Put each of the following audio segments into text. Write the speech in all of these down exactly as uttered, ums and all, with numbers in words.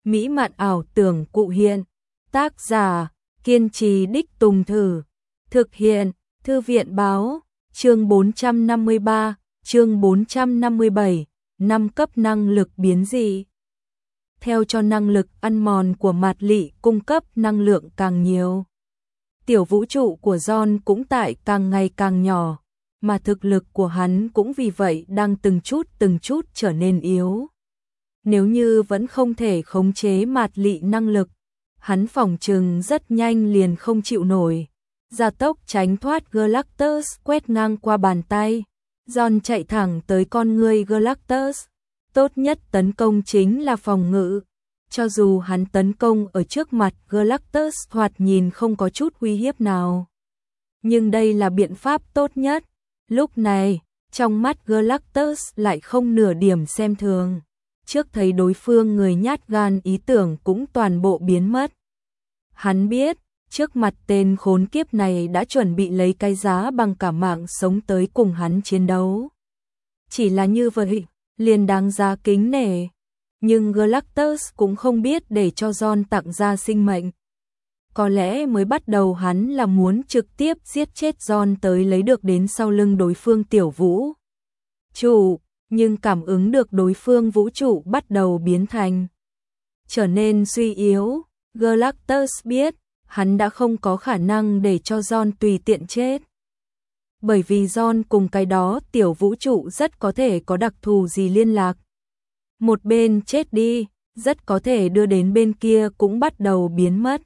mỹ mạn ảo tưởng cụ hiện. Tác giả, kiên trì đích tùng thử. Thực hiện, Thư viện báo, chương bốn trăm năm mươi ba, chương bốn trăm năm mươi bảy, năm cấp năng lực biến dị. Theo cho năng lực ăn mòn của Mạt Lị cung cấp năng lượng càng nhiều, tiểu vũ trụ của John cũng tại càng ngày càng nhỏ, mà thực lực của hắn cũng vì vậy đang từng chút từng chút trở nên yếu. Nếu như vẫn không thể khống chế Mạt Lị năng lực, hắn phỏng chừng rất nhanh liền không chịu nổi. Gia tốc tránh thoát Galactus quét ngang qua bàn tay, John chạy thẳng tới con người Galactus. Tốt nhất tấn công chính là phòng ngự. Cho dù hắn tấn công ở trước mặt Galactus thoạt nhìn không có chút uy hiếp nào, nhưng đây là biện pháp tốt nhất. Lúc này, trong mắt Galactus lại không nửa điểm xem thường. Trước thấy đối phương người nhát gan, ý tưởng cũng toàn bộ biến mất. Hắn biết, trước mặt tên khốn kiếp này đã chuẩn bị lấy cái giá bằng cả mạng sống tới cùng hắn chiến đấu. Chỉ là như vậy, liền đáng giá kính nể. Nhưng Galactus cũng không biết để cho John tặng ra sinh mệnh. Có lẽ mới bắt đầu hắn là muốn trực tiếp giết chết John tới lấy được đến sau lưng đối phương tiểu vũ trụ, nhưng cảm ứng được đối phương vũ trụ bắt đầu biến thành trở nên suy yếu. Galactus biết, hắn đã không có khả năng để cho John tùy tiện chết. Bởi vì John cùng cái đó tiểu vũ trụ rất có thể có đặc thù gì liên lạc. Một bên chết đi, rất có thể đưa đến bên kia cũng bắt đầu biến mất.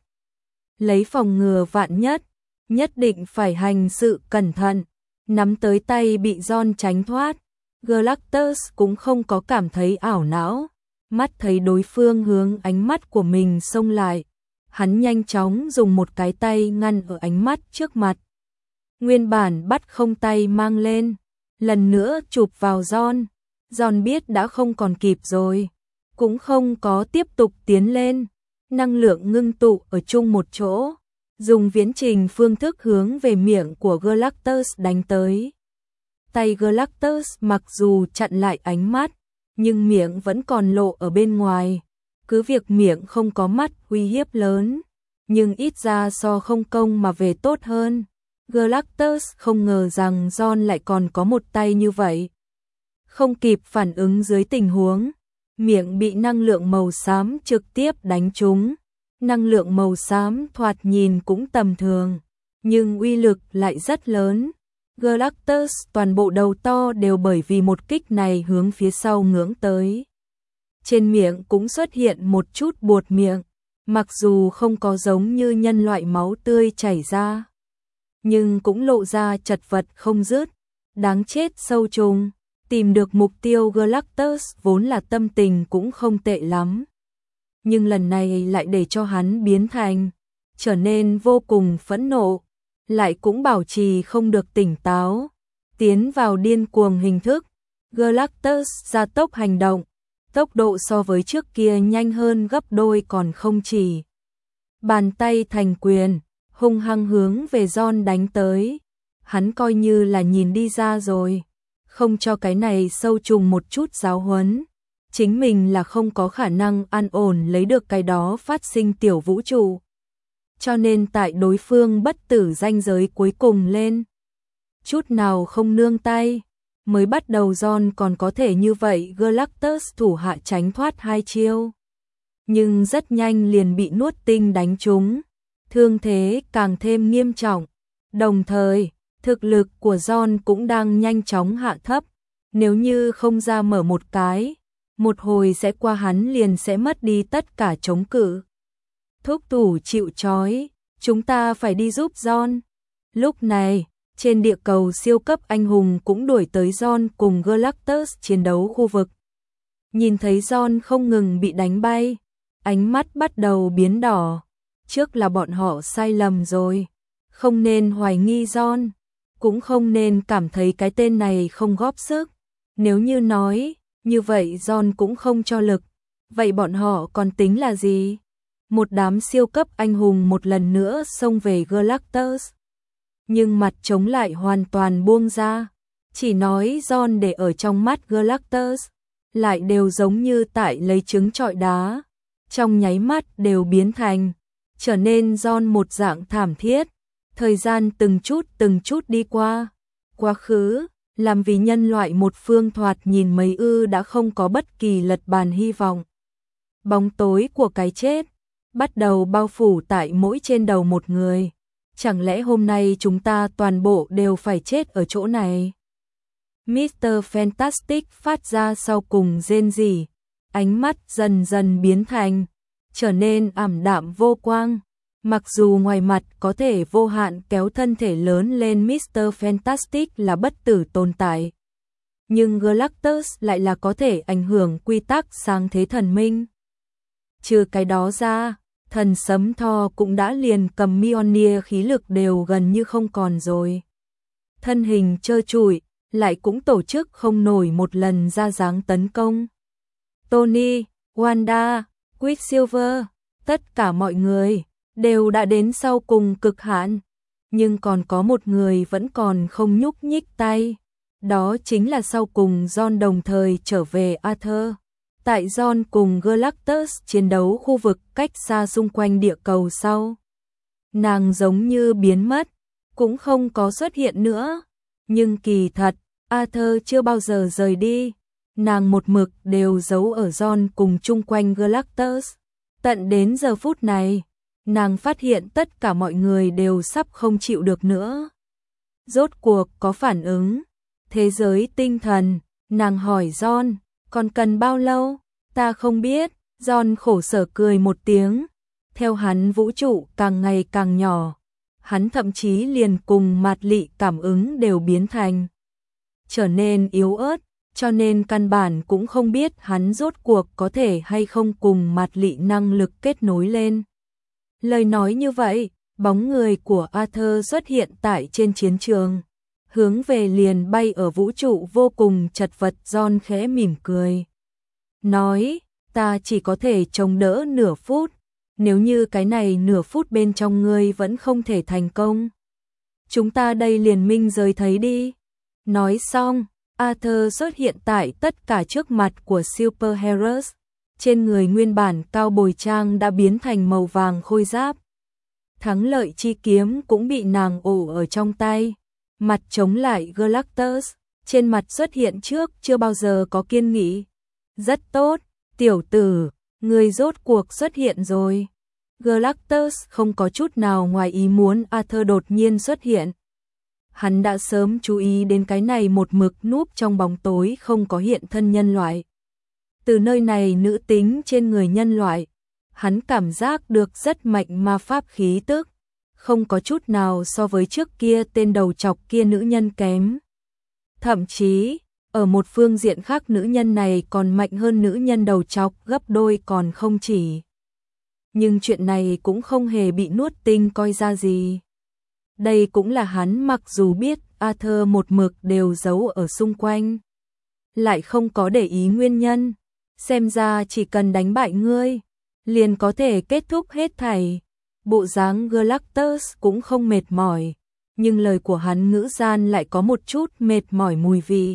Lấy phòng ngừa vạn nhất, nhất định phải hành sự cẩn thận. Nắm tới tay bị John tránh thoát, Galactus cũng không có cảm thấy ảo não. Mắt thấy đối phương hướng ánh mắt của mình xông lại, hắn nhanh chóng dùng một cái tay ngăn ở ánh mắt trước mặt. Nguyên bản bắt không tay mang lên, lần nữa chụp vào John. John biết đã không còn kịp rồi, cũng không có tiếp tục tiến lên. Năng lượng ngưng tụ ở chung một chỗ, dùng viễn trình phương thức hướng về miệng của Galactus đánh tới. Tay Galactus mặc dù chặn lại ánh mắt, nhưng miệng vẫn còn lộ ở bên ngoài. Cứ việc miệng không có mắt uy hiếp lớn, nhưng ít ra so không công mà về tốt hơn. Galactus không ngờ rằng John lại còn có một tay như vậy. Không kịp phản ứng dưới tình huống, miệng bị năng lượng màu xám trực tiếp đánh trúng. Năng lượng màu xám thoạt nhìn cũng tầm thường, nhưng uy lực lại rất lớn. Galactus toàn bộ đầu to đều bởi vì một kích này hướng phía sau ngưỡng tới. Trên miệng cũng xuất hiện một chút buột miệng, mặc dù không có giống như nhân loại máu tươi chảy ra, nhưng cũng lộ ra chật vật không dứt. Đáng chết sâu trùng, tìm được mục tiêu Galactus vốn là tâm tình cũng không tệ lắm. Nhưng lần này lại để cho hắn biến thành, trở nên vô cùng phẫn nộ, lại cũng bảo trì không được tỉnh táo. Tiến vào điên cuồng hình thức, Galactus gia tốc hành động, tốc độ so với trước kia nhanh hơn gấp đôi còn không chỉ. Bàn tay thành quyền, hung hăng hướng về John đánh tới. Hắn coi như là nhìn đi ra rồi, không cho cái này sâu trùng một chút giáo huấn. Chính mình là không có khả năng an ổn lấy được cái đó phát sinh tiểu vũ trụ. Cho nên tại đối phương bất tử ranh giới cuối cùng lên, chút nào không nương tay. Mới bắt đầu John còn có thể như vậy Galactus thủ hạ tránh thoát hai chiêu. Nhưng rất nhanh liền bị nuốt tinh đánh trúng, thương thế càng thêm nghiêm trọng. Đồng thời, thực lực của John cũng đang nhanh chóng hạ thấp. Nếu như không ra mở một cái, một hồi sẽ qua hắn liền sẽ mất đi tất cả chống cự. Thúc tủ chịu trói, chúng ta phải đi giúp John. Lúc này, trên địa cầu siêu cấp anh hùng cũng đuổi tới John cùng Galactus chiến đấu khu vực. Nhìn thấy John không ngừng bị đánh bay, ánh mắt bắt đầu biến đỏ. Trước là bọn họ sai lầm rồi, không nên hoài nghi John, cũng không nên cảm thấy cái tên này không góp sức. Nếu như nói, như vậy John cũng không cho lực, vậy bọn họ còn tính là gì? Một đám siêu cấp anh hùng một lần nữa xông về Galactus. Nhưng mặt chống lại hoàn toàn buông ra, chỉ nói John để ở trong mắt Galactus, lại đều giống như tại lấy trứng trọi đá. trong nháy mắt đều biến thành, trở nên John một dạng thảm thiết. Thời gian từng chút từng chút đi qua, quá khứ, làm vì nhân loại một phương thoạt nhìn mấy ư đã không có bất kỳ lật bàn hy vọng. Bóng tối của cái chết bắt đầu bao phủ tại mỗi trên đầu một người. Chẳng lẽ hôm nay chúng ta toàn bộ đều phải chết ở chỗ này? mít tơ Fantastic phát ra sau cùng rên rỉ, ánh mắt dần dần biến thành, trở nên ảm đạm vô quang. Mặc dù ngoài mặt có thể vô hạn kéo thân thể lớn lên, mít tơ Fantastic là bất tử tồn tại, nhưng Galactus lại là có thể ảnh hưởng quy tắc sáng thế thần minh. Trừ cái đó ra, thần sấm Thor cũng đã liền cầm Mjolnir, khí lực đều gần như không còn rồi. Thân hình trơ trụi, lại cũng tổ chức không nổi một lần ra dáng tấn công. Tony, Wanda, Quicksilver, tất cả mọi người đều đã đến sau cùng cực hạn, nhưng còn có một người vẫn còn không nhúc nhích tay. Đó chính là sau cùng John đồng thời trở về Arthur. Tại John cùng Galactus chiến đấu khu vực cách xa xung quanh địa cầu sau, nàng giống như biến mất, cũng không có xuất hiện nữa. Nhưng kỳ thật, Arthur chưa bao giờ rời đi, nàng một mực đều giấu ở John cùng chung quanh Galactus. Tận đến giờ phút này, nàng phát hiện tất cả mọi người đều sắp không chịu được nữa. Rốt cuộc có phản ứng. Thế giới tinh thần, nàng hỏi John, còn cần bao lâu? Ta không biết. John khổ sở cười một tiếng. Theo hắn vũ trụ càng ngày càng nhỏ, hắn thậm chí liền cùng mạt lị cảm ứng đều biến thành, trở nên yếu ớt, cho nên căn bản cũng không biết hắn rốt cuộc có thể hay không cùng mạt lị năng lực kết nối lên. Lời nói như vậy, bóng người của Arthur xuất hiện tại trên chiến trường, hướng về liền bay ở vũ trụ vô cùng chật vật. John khẽ mỉm cười, nói, ta chỉ có thể chống đỡ nửa phút, nếu như cái này nửa phút bên trong ngươi vẫn không thể thành công, chúng ta đây liền minh giới thấy đi. Nói xong, Arthur xuất hiện tại tất cả trước mặt của Superheroes. Trên người nguyên bản cao bồi trang đã biến thành màu vàng khôi giáp. Thắng lợi chi kiếm cũng bị nàng ổ ở trong tay. Mặt chống lại Galactus, trên mặt xuất hiện trước chưa bao giờ có kiên nghị. Rất tốt, tiểu tử, người rốt cuộc xuất hiện rồi. Galactus không có chút nào ngoài ý muốn Arthur đột nhiên xuất hiện. Hắn đã sớm chú ý đến cái này một mực núp trong bóng tối không có hiện thân nhân loại. Từ nơi này nữ tính trên người nhân loại, hắn cảm giác được rất mạnh ma pháp khí tức, không có chút nào so với trước kia tên đầu chọc kia nữ nhân kém. Thậm chí, ở một phương diện khác nữ nhân này còn mạnh hơn nữ nhân đầu chọc gấp đôi còn không chỉ. Nhưng chuyện này cũng không hề bị nuốt tinh coi ra gì. Đây cũng là hắn mặc dù biết Arthur một mực đều giấu ở xung quanh, lại không có để ý nguyên nhân. Xem ra chỉ cần đánh bại ngươi, liền có thể kết thúc hết thảy. Bộ dáng Galactus cũng không mệt mỏi, nhưng lời của hắn ngữ gian lại có một chút mệt mỏi mùi vị.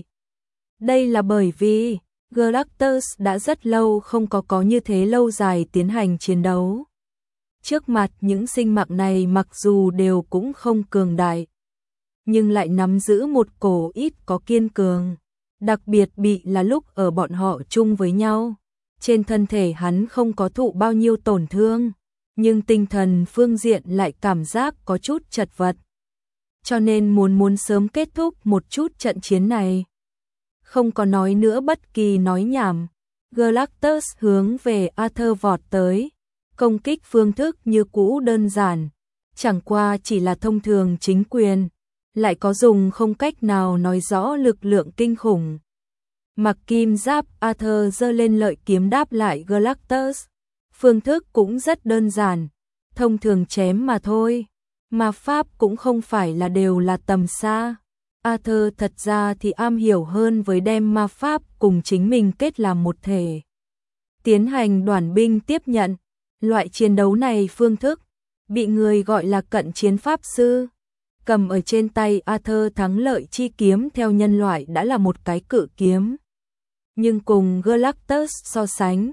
Đây là bởi vì Galactus đã rất lâu không có có như thế lâu dài tiến hành chiến đấu. Trước mặt những sinh mạng này mặc dù đều cũng không cường đại, nhưng lại nắm giữ một cổ ít có kiên cường. Đặc biệt bị là lúc ở bọn họ chung với nhau. Trên thân thể hắn không có thụ bao nhiêu tổn thương, nhưng tinh thần phương diện lại cảm giác có chút chật vật. Cho nên muốn muốn sớm kết thúc một chút trận chiến này. Không có nói nữa bất kỳ nói nhảm. Galactus hướng về Arthur vọt tới. Công kích phương thức như cũ đơn giản, chẳng qua chỉ là thông thường chính quyền, lại có dùng không cách nào nói rõ lực lượng kinh khủng. Mặc kim giáp Arthur giơ lên lợi kiếm đáp lại Galactus. Phương thức cũng rất đơn giản, thông thường chém mà thôi. Ma pháp cũng không phải là đều là tầm xa. Arthur thật ra thì am hiểu hơn với đem ma pháp cùng chính mình kết làm một thể. Tiến hành đoàn binh tiếp nhận. Loại chiến đấu này phương thức bị người gọi là cận chiến pháp sư. Cầm ở trên tay Arthur thắng lợi chi kiếm theo nhân loại đã là một cái cự kiếm. Nhưng cùng Galactus so sánh,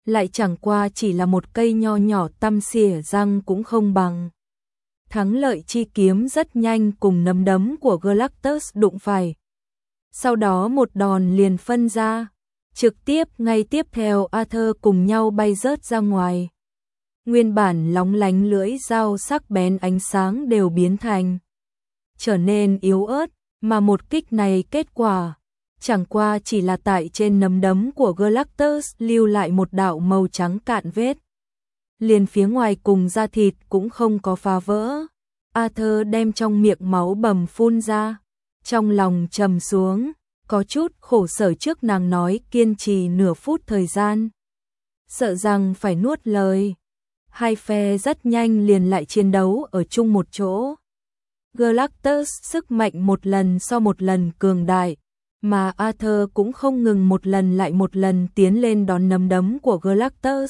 lại chẳng qua chỉ là một cây nho nhỏ tăm xỉa răng cũng không bằng. Thắng lợi chi kiếm rất nhanh cùng nắm đấm của Galactus đụng phải. Sau đó một đòn liền phân ra, trực tiếp ngay tiếp theo Arthur cùng nhau bay rớt ra ngoài. Nguyên bản lóng lánh lưỡi dao sắc bén ánh sáng đều biến thành trở nên yếu ớt, mà một kích này kết quả chẳng qua chỉ là tại trên nắm đấm của Galactus lưu lại một đạo màu trắng cạn vết. Liền phía ngoài cùng da thịt cũng không có phá vỡ. Arthur đem trong miệng máu bầm phun ra, trong lòng trầm xuống, có chút khổ sở trước nàng nói kiên trì nửa phút thời gian. Sợ rằng phải nuốt lời. Hai phe rất nhanh liền lại chiến đấu ở chung một chỗ. Galactus sức mạnh một lần so một lần cường đại, mà Arthur cũng không ngừng một lần lại một lần tiến lên đón nắm đấm của Galactus,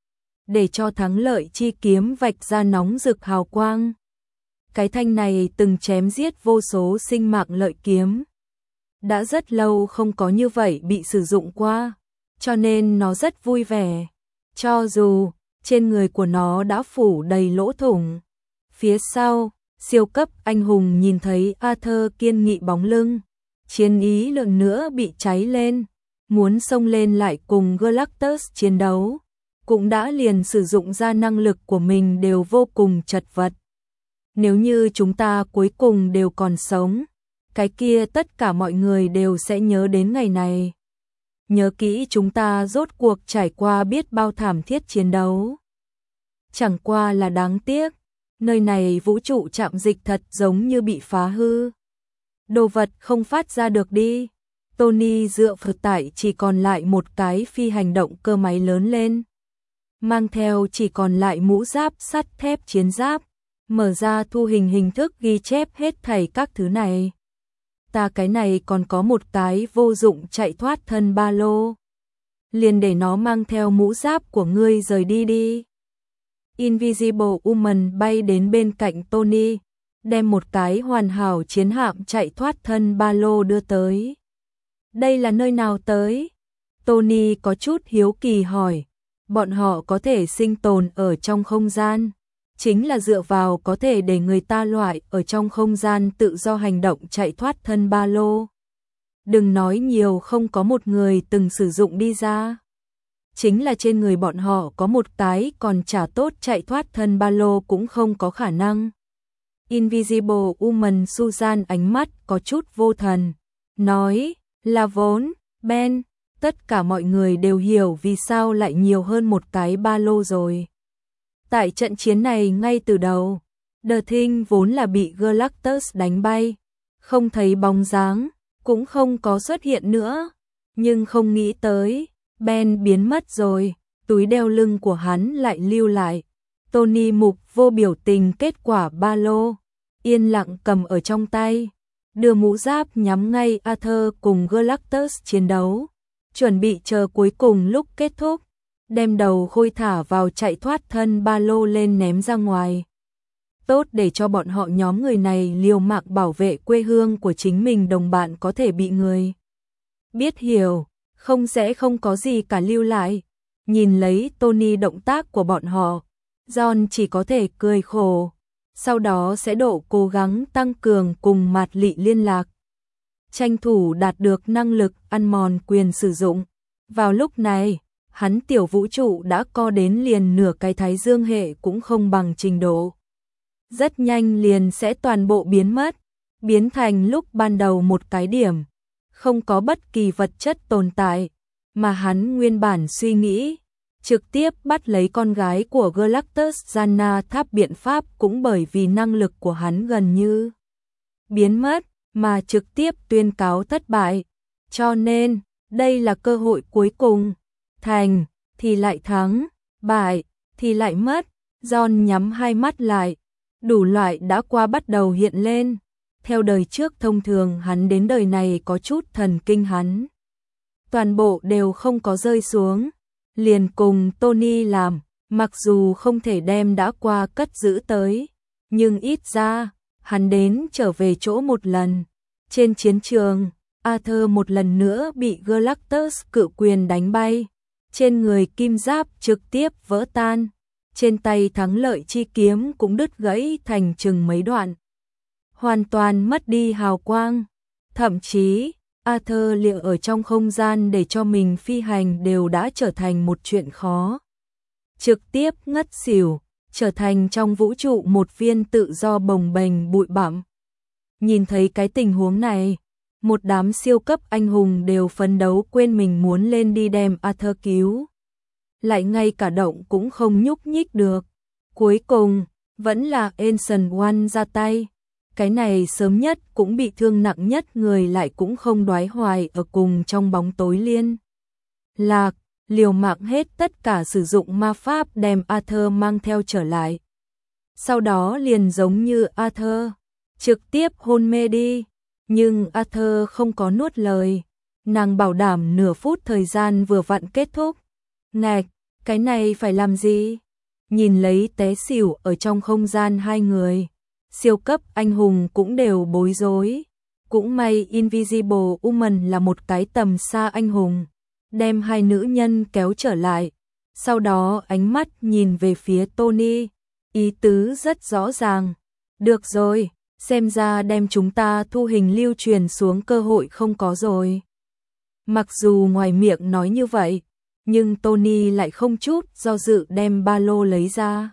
để cho thắng lợi chi kiếm vạch ra nóng rực hào quang. Cái thanh này từng chém giết vô số sinh mạng lợi kiếm. Đã rất lâu không có như vậy bị sử dụng qua, cho nên nó rất vui vẻ. Cho dù trên người của nó đã phủ đầy lỗ thủng. Phía sau, siêu cấp anh hùng nhìn thấy Arthur kiên nghị bóng lưng, chiến ý lần nữa bị cháy lên, muốn xông lên lại cùng Galactus chiến đấu, cũng đã liền sử dụng ra năng lực của mình đều vô cùng chật vật. Nếu như chúng ta cuối cùng đều còn sống, cái kia tất cả mọi người đều sẽ nhớ đến ngày này. Nhớ kỹ chúng ta rốt cuộc trải qua biết bao thảm thiết chiến đấu. Chẳng qua là đáng tiếc, nơi này vũ trụ trạm dịch thật giống như bị phá hư. Đồ vật không phát ra được đi. Tony dựa vào tại chỉ còn lại một cái phi hành động cơ máy lớn lên. Mang theo chỉ còn lại mũ giáp sắt thép chiến giáp, mở ra thu hình hình thức ghi chép hết thảy các thứ này. Ta cái này còn có một cái vô dụng chạy thoát thân ba lô. Liền để nó mang theo mũ giáp của ngươi rời đi đi. Invisible Woman bay đến bên cạnh Tony, đem một cái hoàn hảo chiến hạm chạy thoát thân ba lô đưa tới. Đây là nơi nào tới? Tony có chút hiếu kỳ hỏi. Bọn họ có thể sinh tồn ở trong không gian, chính là dựa vào có thể để người ta loại ở trong không gian tự do hành động chạy thoát thân ba lô. Đừng nói nhiều, không có một người từng sử dụng đi ra. Chính là trên người bọn họ có một cái còn chả tốt chạy thoát thân ba lô cũng không có khả năng. Invisible Woman Susan ánh mắt có chút vô thần, nói là vốn, Ben, tất cả mọi người đều hiểu vì sao lại nhiều hơn một cái ba lô rồi. Tại trận chiến này ngay từ đầu, The Thing vốn là bị Galactus đánh bay, không thấy bóng dáng, cũng không có xuất hiện nữa, nhưng không nghĩ tới, Ben biến mất rồi, túi đeo lưng của hắn lại lưu lại. Tony mục vô biểu tình kết quả ba lô, yên lặng cầm ở trong tay, đưa mũ giáp nhắm ngay Arthur cùng Galactus chiến đấu, chuẩn bị chờ cuối cùng lúc kết thúc, đem đầu khôi thả vào chạy thoát thân ba lô lên ném ra ngoài. Tốt để cho bọn họ nhóm người này liều mạng bảo vệ quê hương của chính mình, đồng bạn có thể bị người biết hiểu, không sẽ không có gì cả lưu lại. Nhìn lấy Tony động tác của bọn họ, John chỉ có thể cười khổ, sau đó sẽ độ cố gắng tăng cường cùng Mạt Lị liên lạc, tranh thủ đạt được năng lực ăn mòn quyền sử dụng. Vào lúc này, hắn tiểu vũ trụ đã co đến liền nửa cái thái dương hệ cũng không bằng trình độ. Rất nhanh liền sẽ toàn bộ biến mất, biến thành lúc ban đầu một cái điểm, không có bất kỳ vật chất tồn tại, mà hắn nguyên bản suy nghĩ, trực tiếp bắt lấy con gái của Galactus Janna Tháp biện pháp cũng bởi vì năng lực của hắn gần như biến mất, mà trực tiếp tuyên cáo thất bại. Cho nên, đây là cơ hội cuối cùng, thành thì lại thắng, bại thì lại mất. John nhắm hai mắt lại, đủ loại đã qua bắt đầu hiện lên. Theo đời trước thông thường hắn đến đời này có chút thần kinh hắn, toàn bộ đều không có rơi xuống, liền cùng Tony làm, mặc dù không thể đem đã qua cất giữ tới, nhưng ít ra, hắn đến trở về chỗ một lần. Trên chiến trường, Arthur một lần nữa bị Galactus cự quyền đánh bay, trên người kim giáp trực tiếp vỡ tan, trên tay thắng lợi chi kiếm cũng đứt gãy thành chừng mấy đoạn, hoàn toàn mất đi hào quang, thậm chí Arthur liệu ở trong không gian để cho mình phi hành đều đã trở thành một chuyện khó. Trực tiếp ngất xỉu, trở thành trong vũ trụ một viên tự do bồng bềnh bụi bặm. Nhìn thấy cái tình huống này, một đám siêu cấp anh hùng đều phấn đấu quên mình muốn lên đi đem Arthur cứu. Lại ngay cả động cũng không nhúc nhích được. Cuối cùng, vẫn là Ancient One ra tay. Cái này sớm nhất cũng bị thương nặng nhất người lại cũng không đoái hoài ở cùng trong bóng tối liên. Lạc, liều mạng hết tất cả sử dụng ma pháp đem Arthur mang theo trở lại. Sau đó liền giống như Arthur, trực tiếp hôn mê đi. Nhưng Arthur không có nuốt lời. Nàng bảo đảm nửa phút thời gian vừa vặn kết thúc. Ngạch, cái này phải làm gì? Nhìn lấy té xỉu ở trong không gian hai người. Siêu cấp anh hùng cũng đều bối rối. Cũng may Invisible Woman là một cái tầm xa anh hùng, đem hai nữ nhân kéo trở lại. Sau đó ánh mắt nhìn về phía Tony, ý tứ rất rõ ràng. Được rồi, xem ra đem chúng ta thu hình lưu truyền xuống cơ hội không có rồi. Mặc dù ngoài miệng nói như vậy, nhưng Tony lại không chút do dự đem ba lô lấy ra.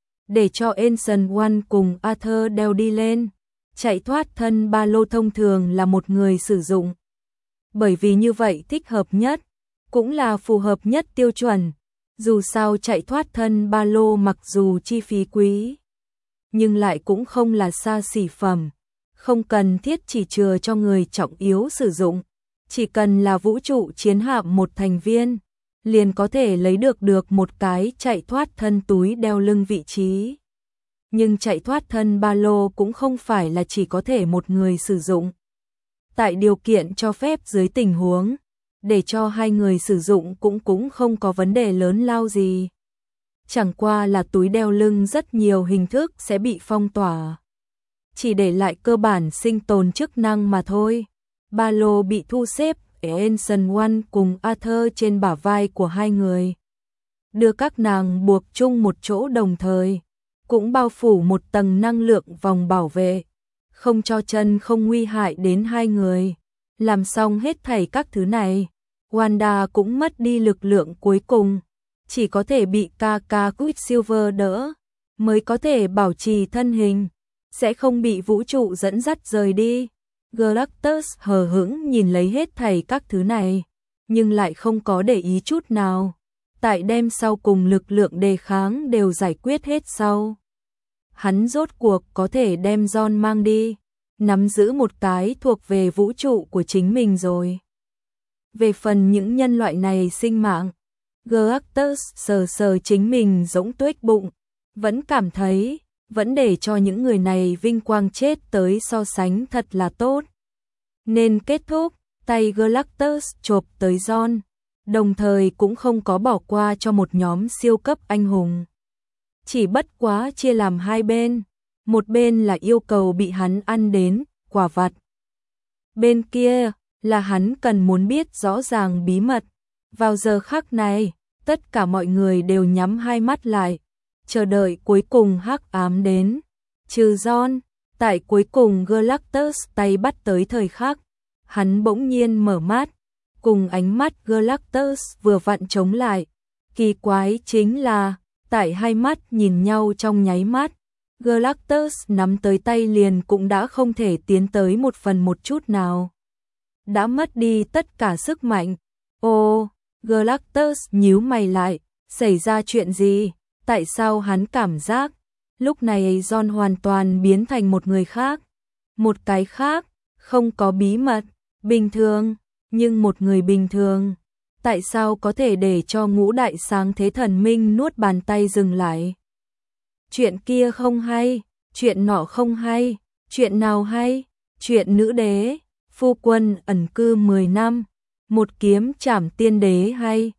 Để cho Ancient One cùng Arthur đeo đi lên. Chạy thoát thân ba lô thông thường là một người sử dụng. Bởi vì như vậy thích hợp nhất, cũng là phù hợp nhất tiêu chuẩn. Dù sao chạy thoát thân ba lô mặc dù chi phí quý, nhưng lại cũng không là xa xỉ phẩm. Không cần thiết chỉ chừa cho người trọng yếu sử dụng. Chỉ cần là vũ trụ chiến hạm một thành viên, liền có thể lấy được được một cái chạy thoát thân túi đeo lưng vị trí. Nhưng chạy thoát thân ba lô cũng không phải là chỉ có thể một người sử dụng. Tại điều kiện cho phép dưới tình huống, để cho hai người sử dụng cũng cũng không có vấn đề lớn lao gì. Chẳng qua là túi đeo lưng rất nhiều hình thức sẽ bị phong tỏa. Chỉ để lại cơ bản sinh tồn chức năng mà thôi. Ba lô bị thu xếp ở Ancient One cùng Arthur trên bả vai của hai người. Đưa các nàng buộc chung một chỗ đồng thời, cũng bao phủ một tầng năng lượng vòng bảo vệ, không cho chân không nguy hại đến hai người. Làm xong hết thảy các thứ này, Wanda cũng mất đi lực lượng cuối cùng, chỉ có thể bị ca ca Quicksilver đỡ, mới có thể bảo trì thân hình, sẽ không bị vũ trụ dẫn dắt rời đi. Galactus hờ hững nhìn lấy hết thảy các thứ này, nhưng lại không có để ý chút nào. Tại đêm sau cùng lực lượng đề kháng đều giải quyết hết sau, hắn rốt cuộc có thể đem John mang đi, nắm giữ một cái thuộc về vũ trụ của chính mình rồi. Về phần những nhân loại này sinh mạng, Galactus sờ sờ chính mình giống tuếch bụng, vẫn cảm thấy, vẫn để cho những người này vinh quang chết tới so sánh thật là tốt. Nên kết thúc, tay Galactus chộp tới John, đồng thời cũng không có bỏ qua cho một nhóm siêu cấp anh hùng. Chỉ bất quá chia làm hai bên, một bên là yêu cầu bị hắn ăn đến, quả vặt. Bên kia là hắn cần muốn biết rõ ràng bí mật. Vào giờ khắc này, tất cả mọi người đều nhắm hai mắt lại, chờ đợi cuối cùng hắc ám đến. Trừ John, tại cuối cùng Galactus tay bắt tới thời khắc, hắn bỗng nhiên mở mắt, cùng ánh mắt Galactus vừa vặn chống lại. Kỳ quái chính là, tại hai mắt nhìn nhau trong nháy mắt, Galactus nắm tới tay liền cũng đã không thể tiến tới một phần một chút nào. Đã mất đi tất cả sức mạnh. Ô, Galactus nhíu mày lại, xảy ra chuyện gì? Tại sao hắn cảm giác lúc này John hoàn toàn biến thành một người khác? Một cái khác, không có bí mật, bình thường, nhưng một người bình thường. Tại sao có thể để cho ngũ đại sáng thế thần minh nuốt bàn tay dừng lại? Chuyện kia không hay, chuyện nọ không hay, chuyện nào hay? Chuyện nữ đế, phu quân ẩn cư mười năm, một kiếm trảm tiên đế hay?